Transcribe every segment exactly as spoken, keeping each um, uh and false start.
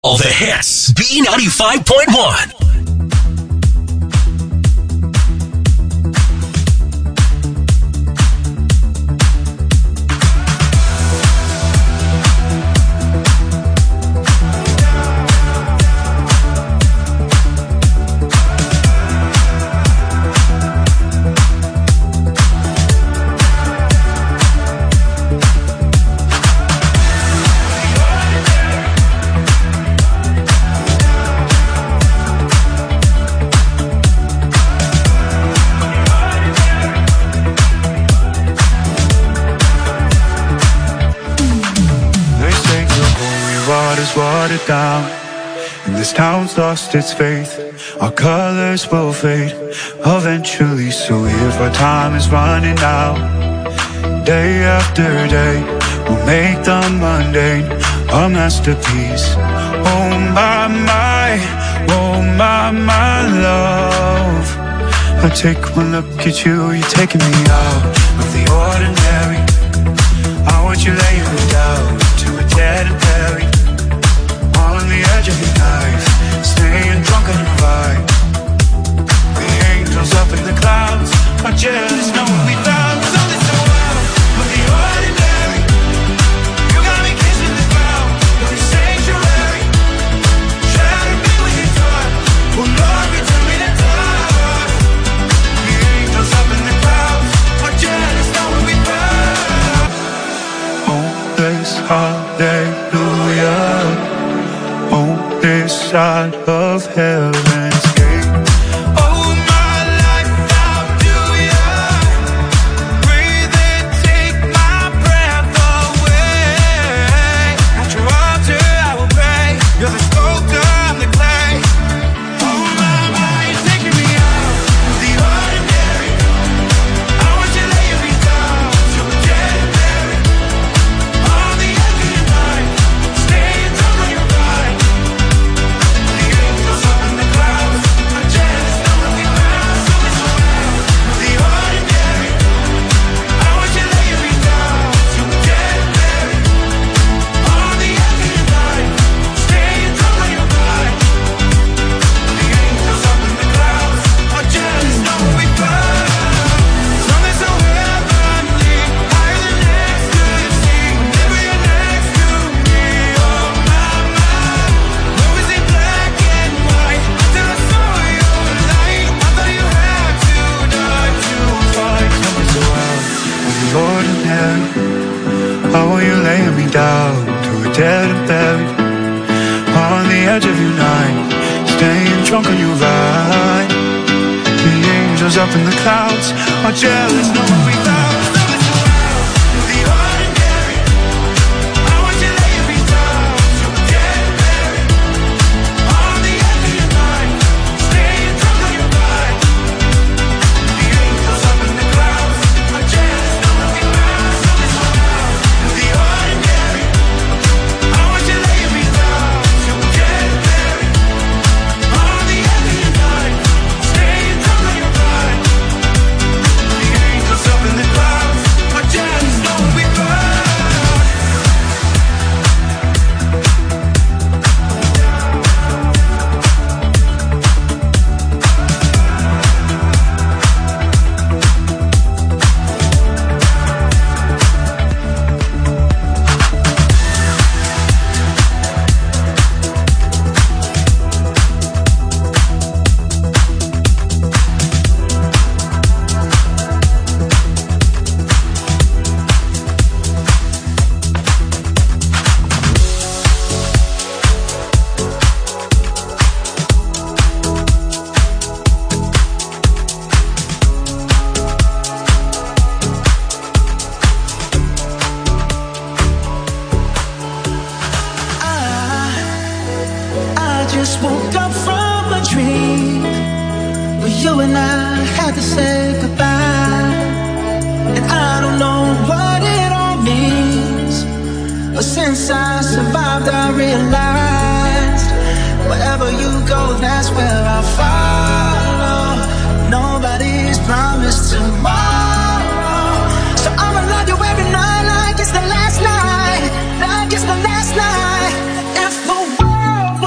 All the hits. B ninety-five point one. Watered down, and this town's lost its faith. Our colors will fade eventually, so if our time is running out, day after day, we'll make the mundane a masterpiece. Oh my, my, oh my, my love, I take one look at you, you're taking me out of the ordinary. I want you laying me down to a dead and buried on the edge of your knife, staying drunk on your vibe. The angels up in the clouds are jealous, know what we found. So this the world of the ordinary. You got me kissing the ground, you're a sanctuary. Shatter me with your touch, oh Lord, return me to touch. The angels up in the clouds are jealous, know what we found. Hopeless hallelujah, on this side of heaven's gate. Oh, my life, how do you breathe and take my breath away? At your altar I will pray. You're the sculptor, I'm the clay. Oh, my, my, you're taking me out of the ordinary. I want you laying me down to a dead and buried on the edge of your night, staying drunk on your ride. Down to a dead and buried on the edge of your night, staying drunk on your ride. The angels up in the clouds are jealous, know what we found. Like it's the last night, like it's the last night. If the world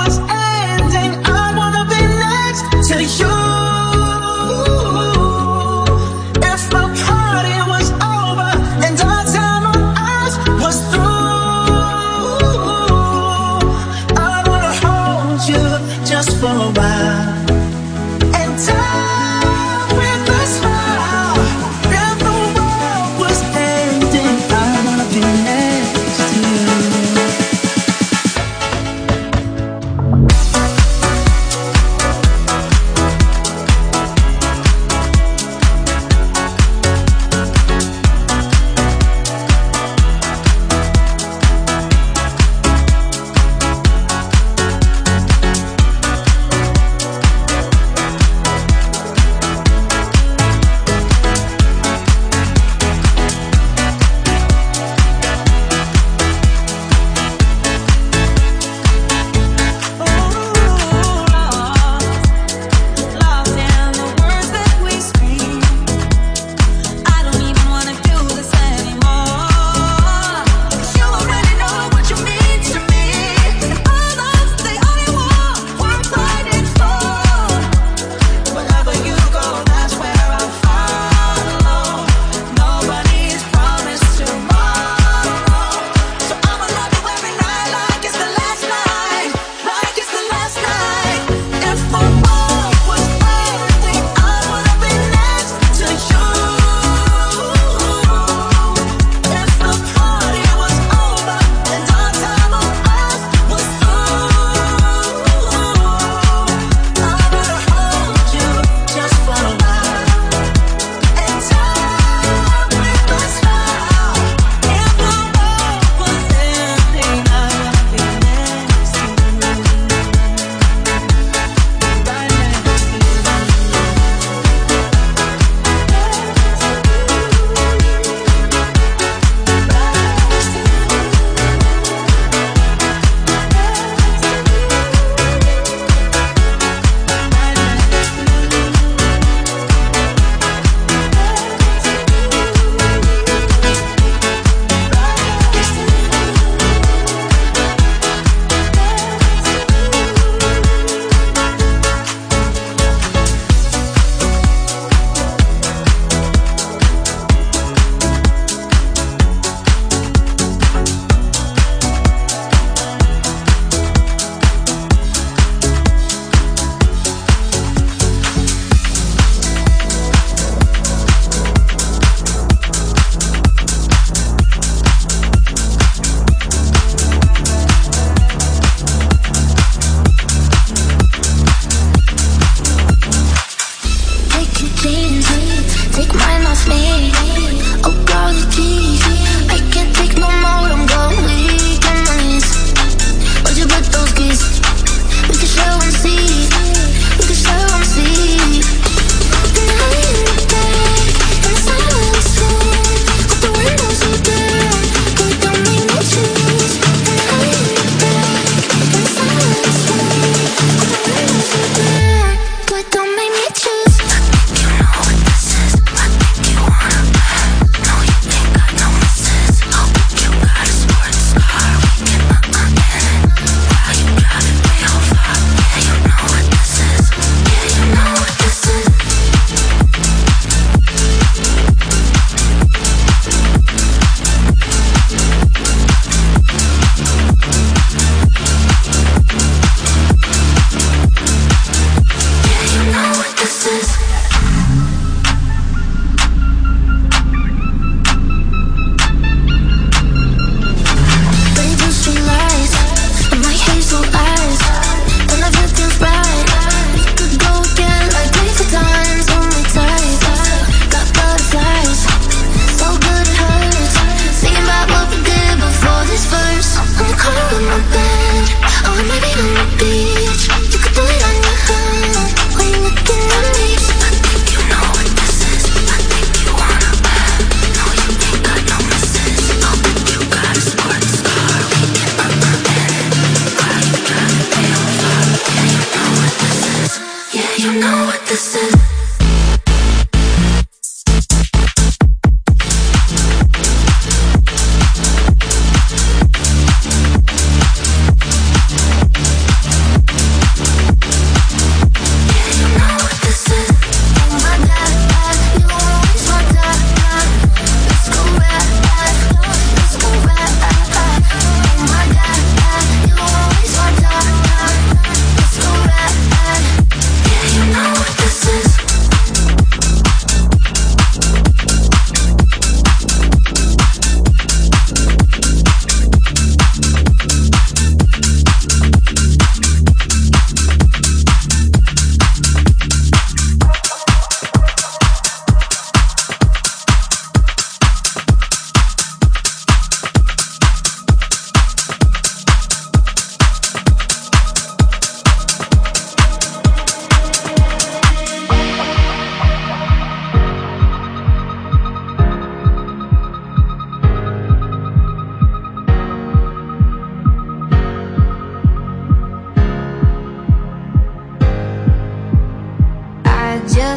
Let's go right.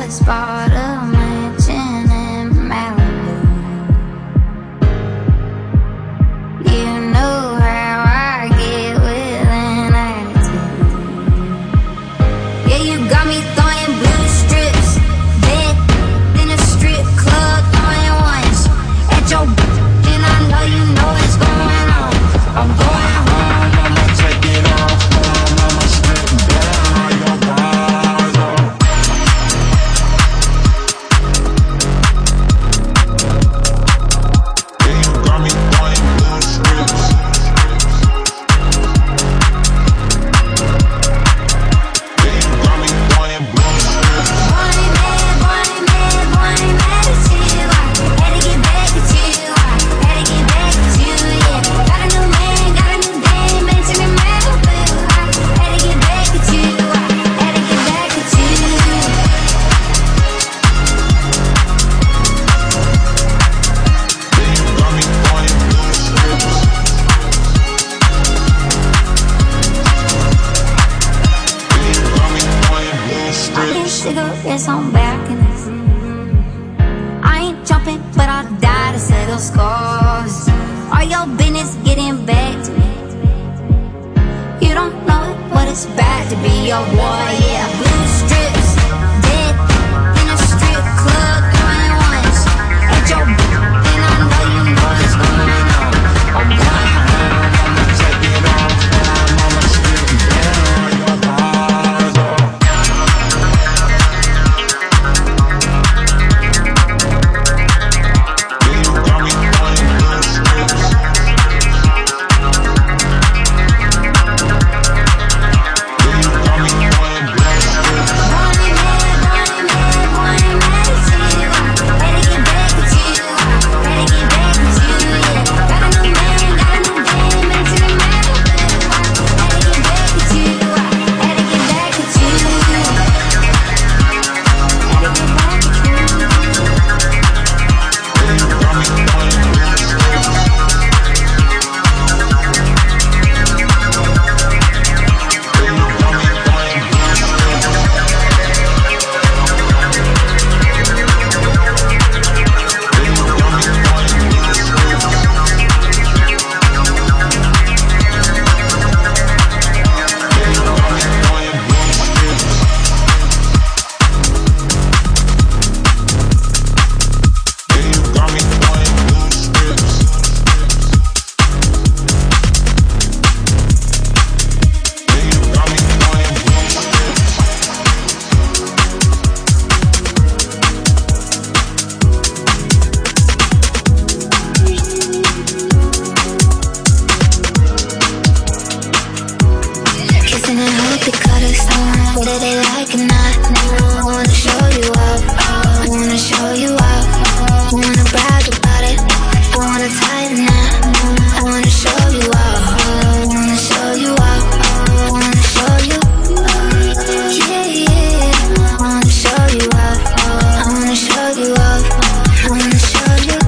just bought a mansion in Malibu. You know how I get with an attitude. Yeah, you got me throwing blue strips, bed in a strip club, throwing ones at your and I know you know what's going on. I'm going home, I'ma take it off, home, I'ma strip down your bars off. Yeah, you got me throwing blue strips. Yeah, you got me throwing blue strips. Boy, man, boy, man, boy, man, it's you. I had to get back at you. I had to get back at you, yeah. Got a new man, got a new dame, mention in Malibu. I had to get back at you. I had to get back at you. Yeah, you got me throwing blue strips. Yeah, you got me throwing blue strips. Cigarettes on back in this. I ain't jumping, but I'll die to settle scores. All your business getting back to me. You don't know what it's bad to be your boy, yeah. Blue strips, dead in a strip club, throwing ones at your and I know you know what's going on. I'm going home, I'ma take it off, home, I'ma strip down your bars off. Yeah, you got me throwing blue strips. Yeah, you got me throwing blue strips. Boy, man, boy, man, boy, man, it's you. I had to get back at you. I had to get back at you, yeah. Got a new man, got a new dame, mention in Malibu. I had to get back at you. I had to get back at you. Had to get back at you. Yeah, you got me throwing blue strips. Yeah, you got me throwing blue strips. Yeah, you got me throwing blue strips. Yeah, you got me throwing blue strips. Yeah, you got me throwing blue strips. Yeah, you got me throwing blue strips. Kissing and hope they cut us off, whether they like or not. I wanna show you up, I wanna show you up. I wanna brag about it, I wanna tighten up. I wanna show you up, I wanna show you up. I wanna show you, yeah, yeah. I wanna show you up, I wanna show you up. I wanna show you,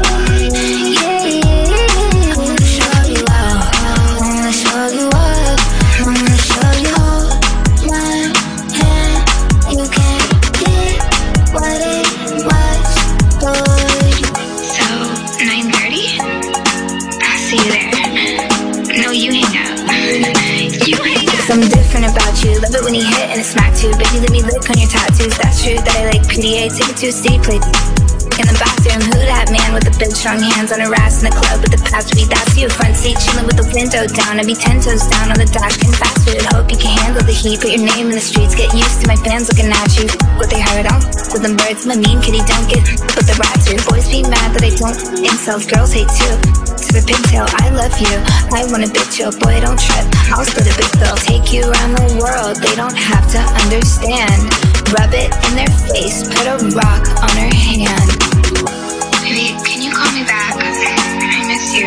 yeah, yeah. I wanna show you up, I wanna show you up. I wanna show you all my hand. You can't get what it was for you. So, nine thirty? I'll see you there. No, you hang out. You hang out. Something different about you. Love it when you hit and it smack too. Baby, let me lick on your tattoos. That's true that I like P D A. Take it to a steep place. In the bathroom, who that man with the big strong hands on her ass in the club with the password? That's you, front seat chilling with the window down. I'd be ten toes down on the dash, getting fast food. Hope you can handle the heat. Put your name in the streets, get used to my fans looking at you. What they heard on with them birds, my mean kitty don't get. But the rats here, boys be mad that I don't. Incels, girls hate too. To the pigtail, I love you. I want a bitch, yo, boy, don't trip. I'll split a big bill, take you around the world. They don't have to understand. Rub it in their face, put a rock on her hand. Baby, can you call me back? I miss you.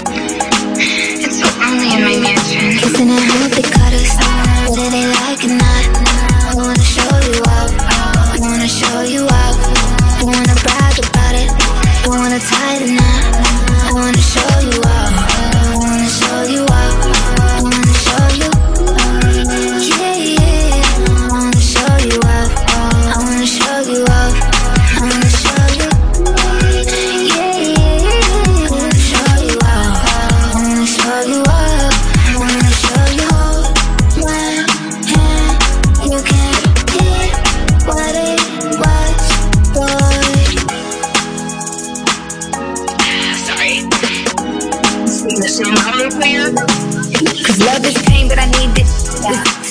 It's so lonely in my mansion. Kissing and hope they cut us off, whether they like or not. I wanna show you up, I wanna show you up. I wanna brag about it, I wanna tighten up. I wanna show you up, I wanna show you up. I wanna show you, yeah, yeah. I wanna show you up, I wanna show you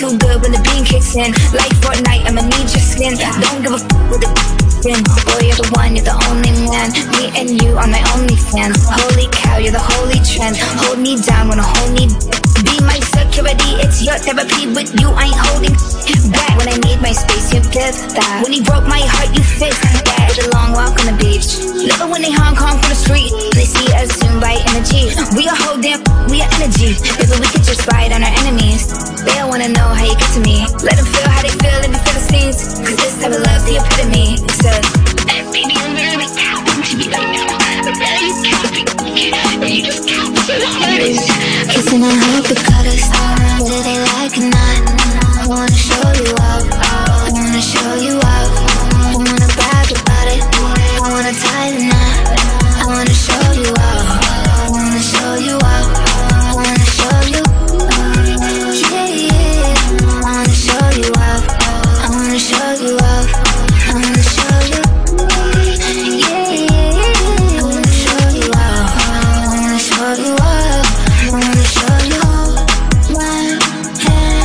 too good when the beam kicks in. Like Fortnite, I'ma need your skin. Don't give a f with the in. Boy, you're the one, you're the only man. Me and you are my only fans. Holy cow, you're the holy trend. Hold me down when I hold me be my security, it's your therapy. With you, I ain't holding back. When I need my space, you give that. When he broke my heart, you fixed that. With a long walk on the beach. Love it when they Hong Kong from the street. They see us soon by energy. We are whole damn, we are energy. Maybe we could just ride on our enemies. They don't wanna know how you get to me. Let them feel how they feel in the Philistines. Cause this type of love's the epitome. It's a baby, I'm really counting to be right now. I'm really counting. And you just count so hard. Kissing and hope it cut us, whether they like it or not. I wanna show you up, I wanna show you up. I wanna brag about it, I wanna tie the knot. I wanna show you up, I wanna show you up. I wanna show you, yeah, yeah. I wanna show you up, I wanna show you up. I wanna show you, yeah, yeah. I wanna show you up, I wanna show you up. I wanna show you my hand.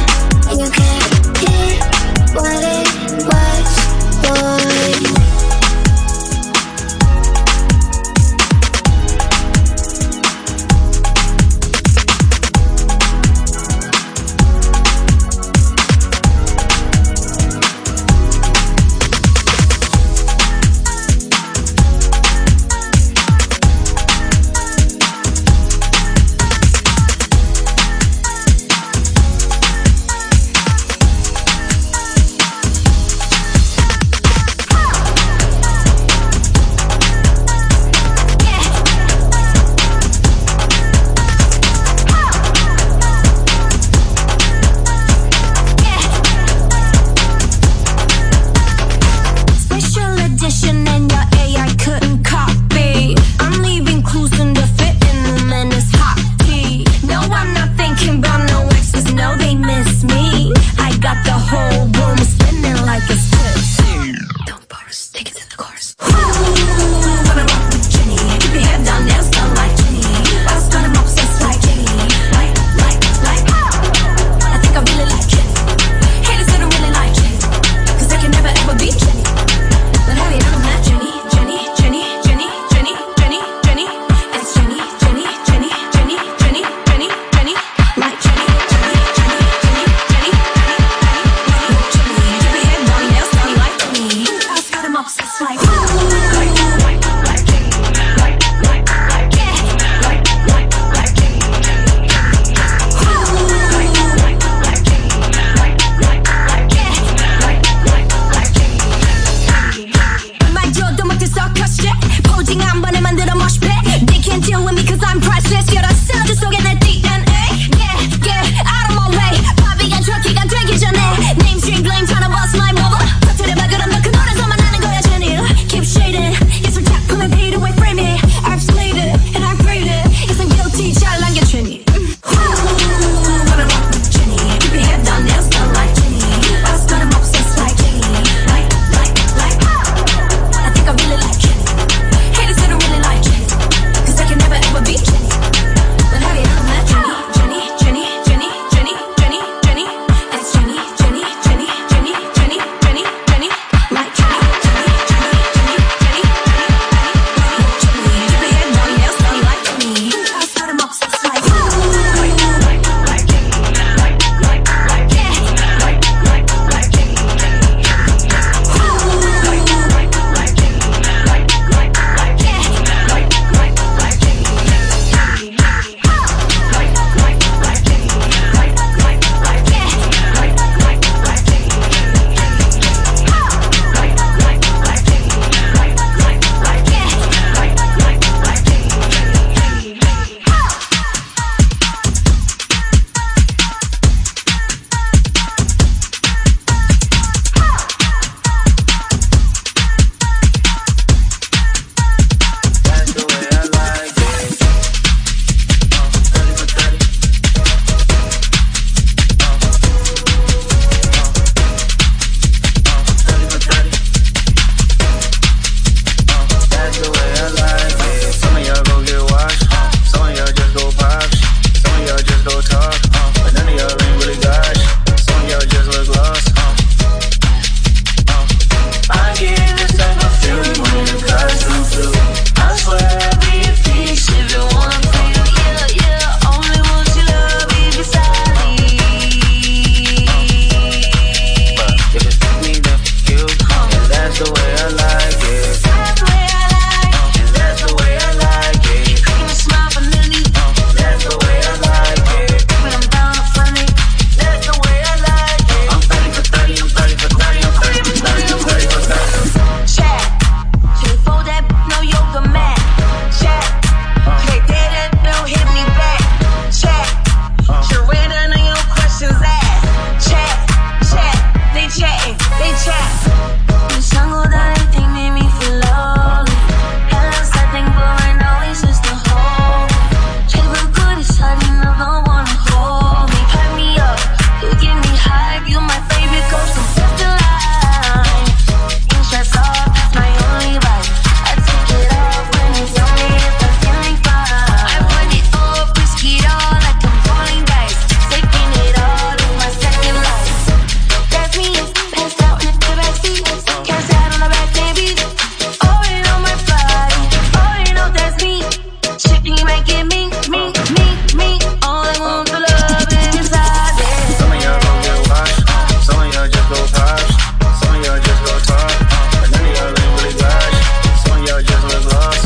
like you my favorite coach from first to line. Ain't stress off, that's my only vibe. I take it off when it's on me if I'm feeling fine. I want it all, risk it all like I'm rolling dice. Taking it all in my second life. That's me, passed out in the backseat. Cash out on the back, baby. Oh, you know my body. Oh, you know that's me. Shit, you might get me, me, me, me. All I want for love is inside it. Some of y'all gon' get washed. Some of y'all just go posh. Some of y'all just go talk. But none of y'all ain't really flash. Some of y'all just live lost.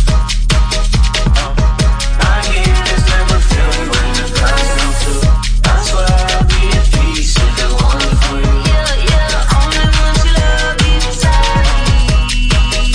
I get this type of feeling when the clouds come through. I swear I'll be at peace if the one for you. Yeah, yeah, the only one she love is inside me.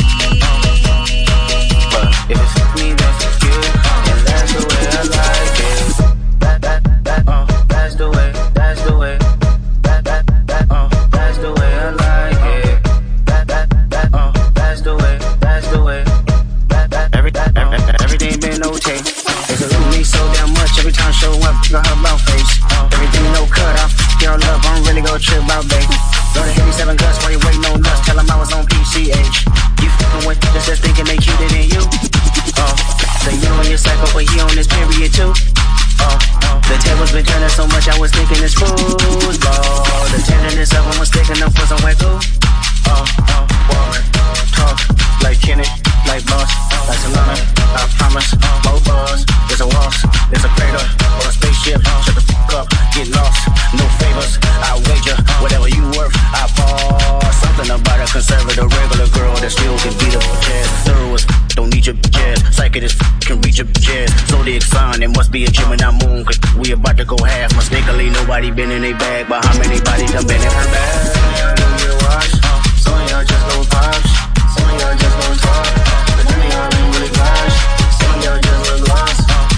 But if it's me, that's you. And that's the way I like it. That, that, that, uh, that's the way, that's the way. That, that, that, uh, that's the way I like it. That, that, that, uh, that's the way, that's the way. That, that, every, that, uh, everything been okay. It's a me so damn much every time I show up, got her mouth face. Everything no cut off, girl love, I don't really go trip out, babe. Run a heavy seven guts while you waiting on us, tell them I was on P C H. You fucking with just just thinking they cuter than you. Uh, so you on your cycle, but he on his period too. Uh, the tables been turning so much, I was thinking it's football. The tenderness of him was sticking up for some white goo. Uh, uh, walk, talk, like Kenny, like boss, like Solana. I promise, more buzz. There's a waltz, there's a crater, or a spaceship. Shut the fuck up, get lost, no favors. I wager, whatever you worth, I fall. Something about a conservative regular girl that still can beat up jazz. Thorough as don't need your jazz. Psychic as can reach your jazz. Zodiac sign, it must be a Gemini moon, cause we about to go half. Mistakenly, nobody been in a bag, but how many bodies done been in her bag? Some of y'all don't get washed, some of y'all just go pops, some of y'all just don't talk, but none of y'all ain't really flash, some of y'all just look lost.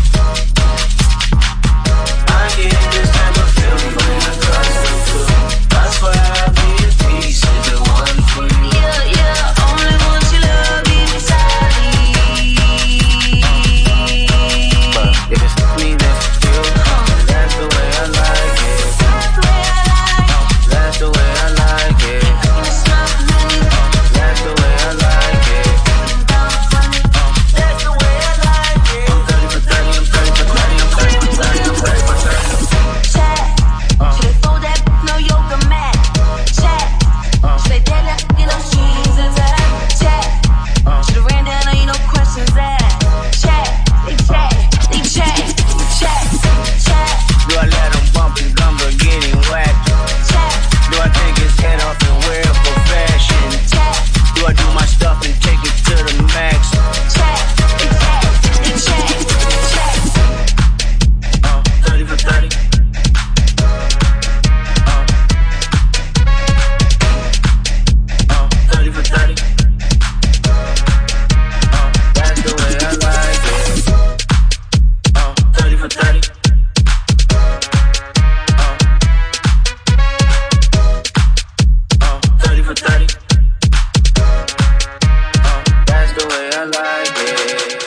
I get this type of feeling when the clouds come through. That's why I'll be at peace with the one for you. Yeah, yeah, only one she love is inside me. But if it's me, that's you. And that's the way I like it. That's the way I like it. That's the way I like it. It's not funny. That's the way I like it. Not funny. That's the way I like it. I'm thirty for thirty, I'm thirty for thirty, I'm thirty for thirty, I'm thirty for thirty. Chat. Should they fold that no yoga mat? Chat. Should they tell that you know she's a tap? Chat. Should have ran down on you no questions asked. Chat. They chat. They chat. Chat. Chat. Do I let him bump his gums or get him whacked? Chat. Do I take his head off and wear it for fashion? Chat. Do I do my stuff and take it to the max? Chat. They chat. They chat. Chat. Uh, thirty for thirty. Uh, thirty for thirty. Uh, that's the way I like it. Uh, thirty for thirty. Uh, uh, thirty for thirty. Uh, that's the way I like it.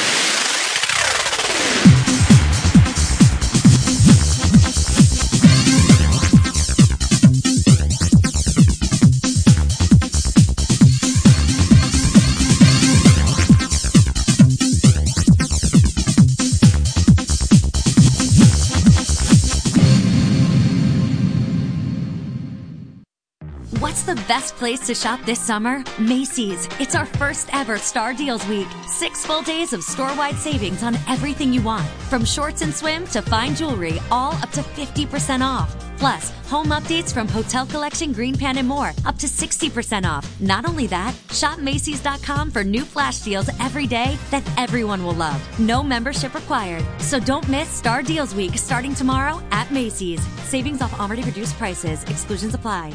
What's the best place to shop this summer? Macy's. It's our first ever Star Deals Week. Six full days of store-wide savings on everything you want. From shorts and swim to fine jewelry, all up to fifty percent off. Plus, home updates from Hotel Collection, Green Pan, and more, up to sixty percent off. Not only that, shop Macy's dot com for new flash deals every day that everyone will love. No membership required. So don't miss Star Deals Week starting tomorrow at Macy's. Savings off already reduced prices. Exclusions apply.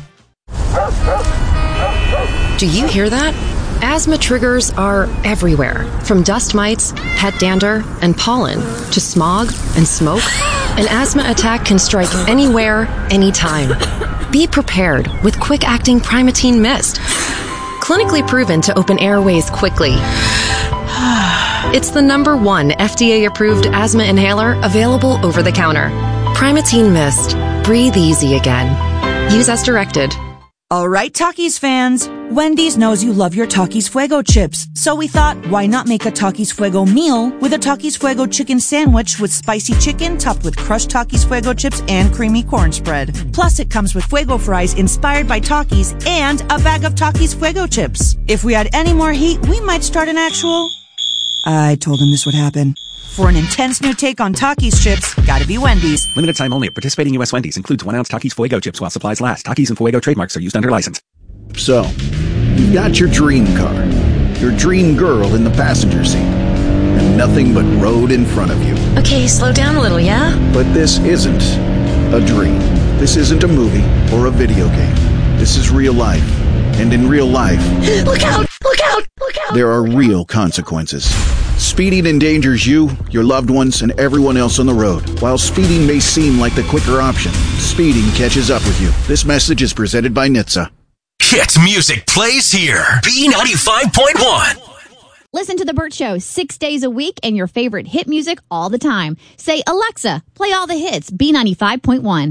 Do you hear that? Asthma triggers are everywhere, from dust mites, pet dander, and pollen, to smog and smoke. An asthma attack can strike anywhere, anytime. Be prepared with quick-acting Primatene Mist. Clinically proven to open airways quickly. It's the number one F D A-approved asthma inhaler available over the counter. Primatene Mist. breathe easy again. Use as directed. All right, Takis fans. Wendy's knows you love your Takis Fuego chips. So we thought, why not make a Takis Fuego meal with a Takis Fuego chicken sandwich with spicy chicken topped with crushed Takis Fuego chips and creamy corn spread. Plus, it comes with Fuego fries inspired by Takis and a bag of Takis Fuego chips. If we had any more heat, we might start an actual... I told him this would happen. For an intense new take on Takis chips, gotta be Wendy's. Limited time only at participating U S Wendy's. Includes one ounce Takis Fuego chips while supplies last. Takis and Fuego trademarks are used under license. So, you've got your dream car, your dream girl in the passenger seat, and nothing but road in front of you. Okay, slow down a little, yeah? But this isn't a dream. This isn't a movie or a video game. This is real life. And in real life... Look out! Look out! Look out! There are real consequences. Speeding endangers you, your loved ones, and everyone else on the road. While speeding may seem like the quicker option, speeding catches up with you. This message is presented by N H T S A. Hit music plays here. B ninety-five point one. Listen to The Burt Show six days a week and your favorite hit music all the time. Say, Alexa, play all the hits. B ninety-five point one.